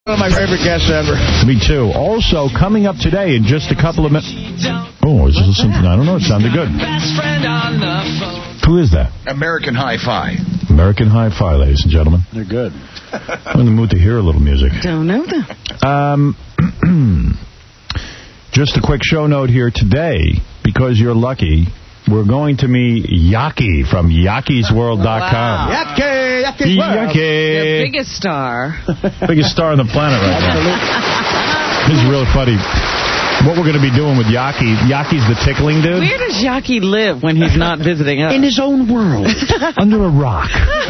One of my favorite guests ever. Me too. Also, coming up today in just a couple of minutes. Oh, is this something? I don't know. It sounded good. Who is that? American Hi-Fi. American Hi-Fi, ladies and gentlemen. They're good. I'm in the mood to hear a little music. Don't know that. Just a quick show note here today, because you're lucky. We're going to meet Yaki from Yaki'sWorld.com. Wow. Yaki World. The biggest star. Biggest star on the planet right now. This is really funny. What we're going to be doing with Yaki. Yaki's the tickling dude. Where does Yaki live when he's not visiting us? In his own world. Under a rock.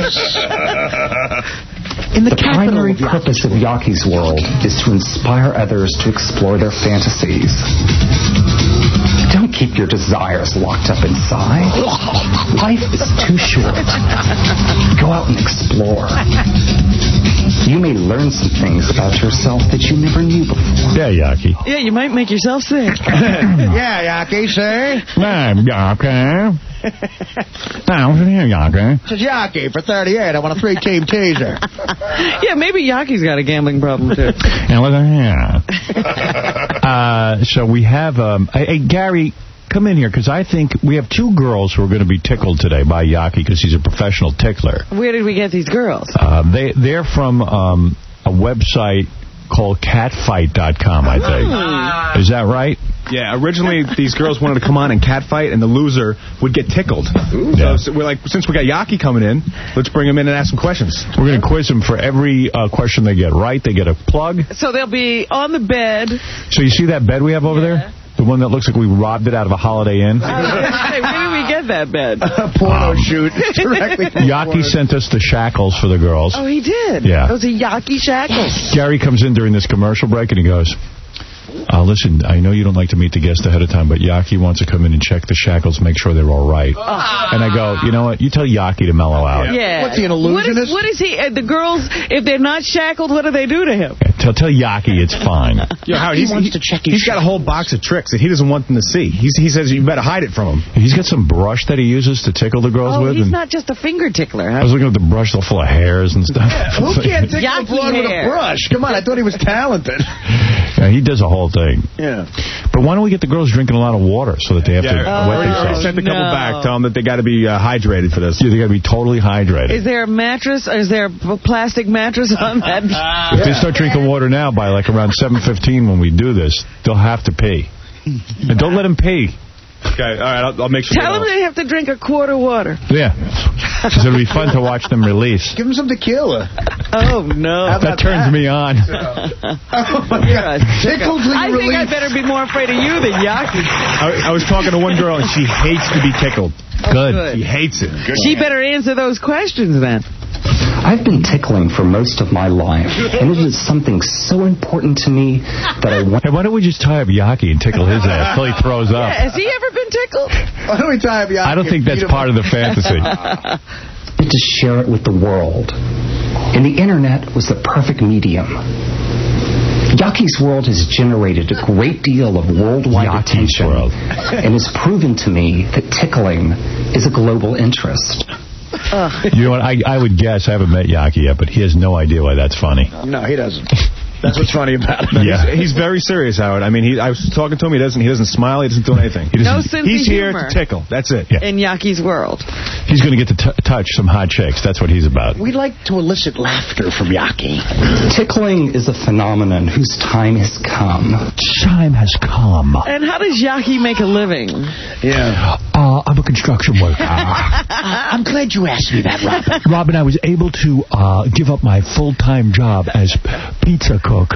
The primary purpose of Yaki's World is to inspire others to explore their fantasies. Don't keep your desires locked up inside. Life is too short. Go out and explore. You may learn some things about yourself that you never knew before. Yeah, Yaki. Yeah, you might make yourself sick. Yeah, Yaki, say. I'm Yaki. I'm here, Yaki. This is Yaki for 38. I want a 3-team teaser. Yeah, maybe Yaki's got a gambling problem, too. And look at here. So we have... hey, Gary, come in here, because I think we have two girls who are going to be tickled today by Yaki, because he's a professional tickler. Where did we get these girls? They're from a website called catfight.com, I think. Oh. Is that right? Yeah, originally these girls wanted to come on and catfight, and the loser would get tickled. So we're like, since we got Yaki coming in, let's bring him in and ask some questions. We're going to quiz them for every question they get right. They get a plug. So they'll be on the bed. So you see that bed we have over there? The one that looks like we robbed it out of a Holiday Inn? Hey, where did we get that bed? A porno shoot. Directly from Yaki sent us the shackles for the girls. Oh, he did? Yeah. Those are Yaki shackles. Gary comes in during this commercial break and he goes, listen, I know you don't like to meet the guest ahead of time, but Yaki wants to come in and check the shackles, make sure they're all right. And I go, you know what? You tell Yaki to mellow out. Yeah. What's he, an illusionist? What is he? The girls, if they're not shackled, what do they do to him? Tell Yaki it's fine. Yo, Howard, He wants to check his he's got a whole box of tricks that he doesn't want them to see. He says you better hide it from him. He's got some brush that he uses to tickle the girls with. He's and not just a finger tickler. I was looking at the brush, all full of hairs and stuff. Who can't tickle a Yaki broad with a hair. brush? Come on, I thought he was talented. Yeah, he does a whole thing. Yeah. But why don't we get the girls drinking a lot of water so that they have to wet Already themselves? sent a couple back. Tell them that they got to be hydrated for this. Yeah, they got to be totally hydrated. Is there a mattress? Is there a plastic mattress on that? If they start drinking water now by like around 7:15 when we do this, they'll have to pee. And don't let them pee. Okay, all right, I'll make sure. Tell them they have to drink a quart of water. Yeah. Because it'll be fun to watch them release. Give him some tequila. Oh, no. That turns me on. Oh, my God. Tickled when I you think I release. better be more afraid of you than Yaki. I was talking to one girl, and she hates to be tickled. Good. She hates it. She better answer those questions then. I've been tickling for most of my life, and it is something so important to me that I want Hey, why don't we just tie up Yaki and tickle his ass till he throws up? Yeah, has he ever been tickled? Why don't we tie up Yaki? I don't think that's part of the fantasy. to share it with the world. And the internet was the perfect medium. Yaki's World has generated a great deal of worldwide attention and has proven to me that tickling is a global interest. You know what? I would guess, I haven't met Yaki yet, but he has no idea why that's funny. No, he doesn't. That's what's funny about it. Yeah. He's very serious, Howard. I mean, I was talking to him. He doesn't smile. He doesn't do anything. No sense He's of here humor to tickle. That's it. Yeah. in Yaki's World. He's going to get to touch some hot chicks. That's what he's about. We like to elicit laughter from Yaki. Tickling is a phenomenon whose time has come. Time has come. And how does Yaki make a living? Yeah. I'm a construction worker. I'm glad you asked me that, Robin. Robin, I was able to give up my full-time job as pizza cook.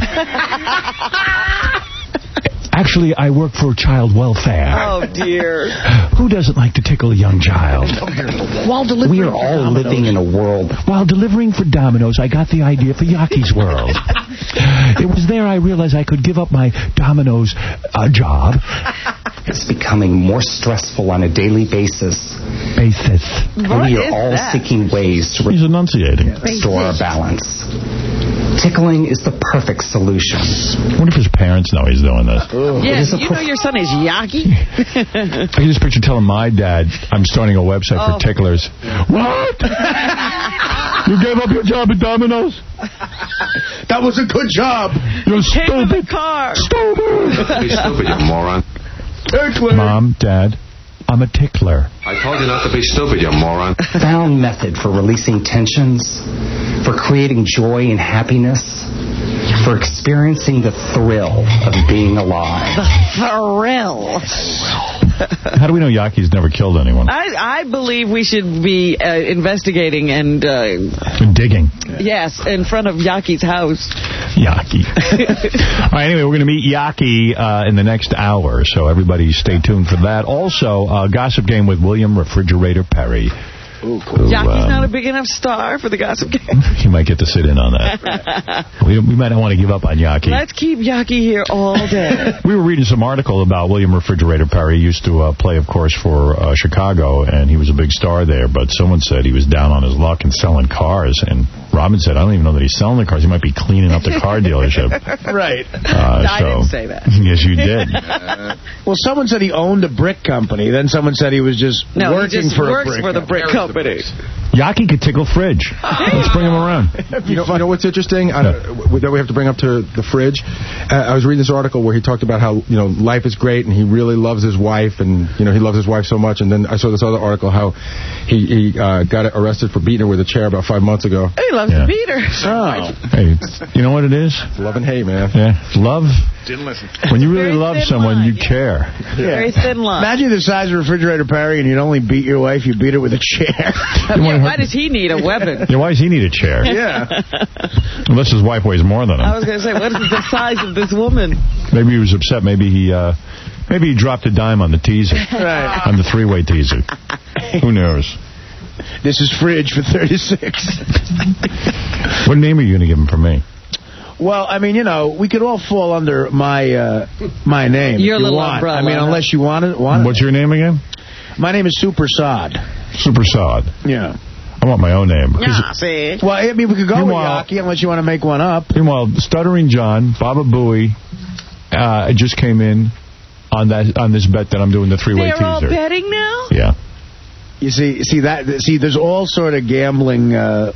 Actually, I work for child welfare. Oh, dear. Who doesn't like to tickle a young child? While delivering We are all living in a world. While delivering for Domino's, I got the idea for Yaki's World. It was there I realized I could give up my Domino's job. It's becoming more stressful on a daily basis. Basis. And What we are is all that? seeking ways to He's enunciating. restore our balance. Tickling is the perfect solution. I wonder if his parents know he's doing this. Yeah, you know your son is Yaki? I can just picture telling my dad I'm starting a website for ticklers. What? You gave up your job at Domino's? That was a good job. You're Came in the stupid. car. Stupid. Be stupid, you moron. Mom, Dad, I'm a tickler. I told you not to be stupid, you moron. Found method for releasing tensions, for creating joy and happiness, for experiencing the thrill of being alive. Thrill. How do we know Yaki's never killed anyone? I believe we should be investigating and, Digging. yes, in front of Yaki's house. Yaki. All right, anyway, we're going to meet Yaki in the next hour, so everybody stay tuned for that. Also, Gossip Game with William Refrigerator Perry. Ooh, cool. Yaki's not a big enough star for the Gossip Game. You might get to sit in on that. we might not want to give up on Yaki. Let's keep Yaki here all day. We were reading some article about William Refrigerator Perry. He used to play, of course, for Chicago, and he was a big star there, but someone said he was down on his luck and selling cars, and Robin said, I don't even know that he's selling the cars. He might be cleaning up the car dealership. Right. I didn't say that. Yes, you did. Well, someone said he owned a brick company. Then someone said he was just working he just for works a brick for the brick company. Yaki could tickle Fridge. Let's bring him around. You know what's interesting that we have to bring up to the Fridge? I was reading this article where he talked about how life is great and he really loves his wife and he loves his wife so much. And then I saw this other article how he got arrested for beating her with a chair about 5 months ago. He loves to beat her. Oh. Hey, you know what it is? Love and hate, man. Yeah, love. Didn't listen. When you really Very love thin someone, line, you care. Very thin line. Imagine the size of Refrigerator Perry and you'd only beat your wife. You beat her with a chair. Why does he need a weapon? Yeah, why does he need a chair? Yeah. Unless his wife weighs more than him. I was going to say, what is the size of this woman? Maybe he was upset. Maybe he dropped a dime on the teaser. Right. On the three-way teaser. Who knows? This is Fridge for 36. What name are you going to give him for me? Well, I mean, we could all fall under my name. Your if you little want. umbrella. I mean, unless you want it. What's your name again? My name is Super Sod. Super Sod. Yeah. I want my own name. Yeah, see? Well, I mean, we could go with Meanwhile- Yaki unless you want to make one up. Meanwhile, Stuttering John, Baba Booey, just came in on this bet that I'm doing the three-way They're all teaser. betting now? Yeah. You see, there's all sort of gambling,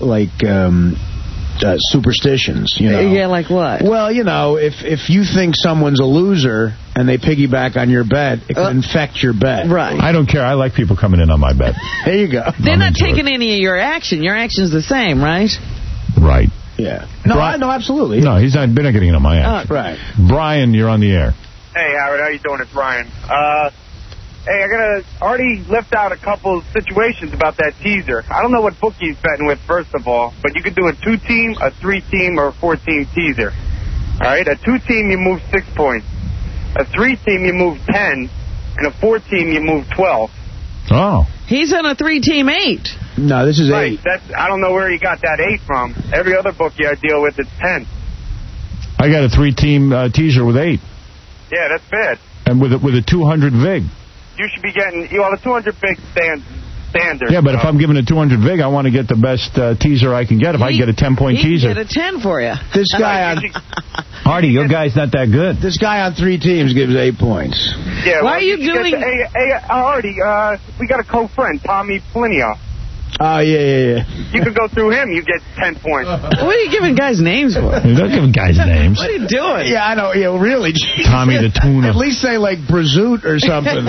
superstitions, Yeah, like what? Well, if you think someone's a loser and they piggyback on your bet, it can infect your bet. Right. I don't care. I like people coming in on my bet. There you go. They're I'm not into taking any of your action. Your action's the same, right? Right. Yeah. No, no, absolutely. No, they're not getting in on my act. Right. Brian, you're on the air. Hey, Howard, how you doing? It's Ryan. Hey, I already left out a couple of situations about that teaser. I don't know what book he's betting with, first of all, but you could do a 2-team, a 3-team, or a 4-team teaser. All right? A 2-team, you move 6 points. A 3-team, you move 10. And a 4-team, you move 12. Oh. He's on a 3-team 8. No, this is Right. 8. I don't know where he got that 8 from. Every other book I deal with, it's 10. I got a 3-team teaser with 8. Yeah, that's bad. And with a 200 VIG. You should be getting, the 200 big standard. Yeah, but if I'm giving a 200 VIG, I want to get the best teaser I can get. If I get a 10-point teaser. He can get a 10 for you. This guy on Hardy, your guy's not that good. This guy on 3 teams gives 8 points. Yeah, Why are you doing... Hey, Artie, we got a co-friend, Tommy Plinio. Oh, yeah. You could go through him, you get 10 points. What are you giving guys names for? You're not giving guys names. What are you doing? Yeah, I know. Yeah, really. Tommy the Tuna. At least say, like, Brazoot or something.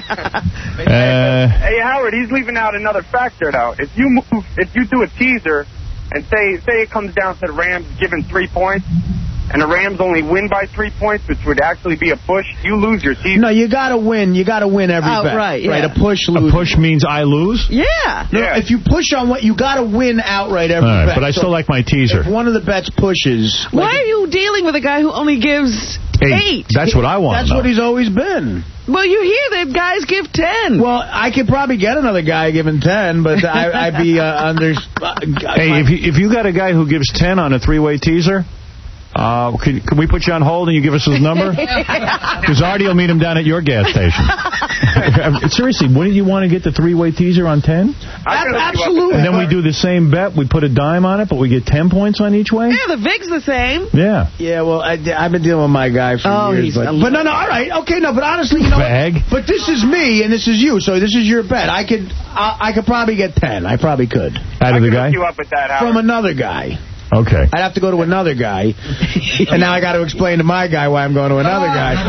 Hey, Howard, he's leaving out another factor, though. If you do a teaser, and say it comes down to the Rams giving 3 points, and the Rams only win by 3 points, which would actually be a push, you lose your teaser. No, you got to win. You got to win every bet. Outright, yeah. Right, a push loses. A push means I lose? Yeah. No, if you push on what, you got to win outright every All right, bet. but I still like my teaser. If one of the bets pushes... Why are you dealing with a guy who only gives 8? That's what I want. That's what he's always been. Well, you hear that guys give 10. Well, I could probably get another guy giving 10, but I'd be under... Hey, if you got a guy who gives 10 on a 3-way teaser, Can we put you on hold and you give us his number? Because Artie will meet him down at your gas station. Seriously, wouldn't you want to get the three-way teaser on 10? Absolutely. And then we do the same bet. We put a dime on it, but we get 10 points on each way? Yeah, the VIG's the same. Yeah. Yeah, well, I've been dealing with my guy for years. But no, all right. Okay, no, but honestly, you know what? But this is me and this is you, so this is your bet. I could probably get 10. I probably could. Out of the guy? You up with that, Howard. From another guy. Okay. I'd have to go to another guy. And now I got to explain to my guy why I'm going to another guy.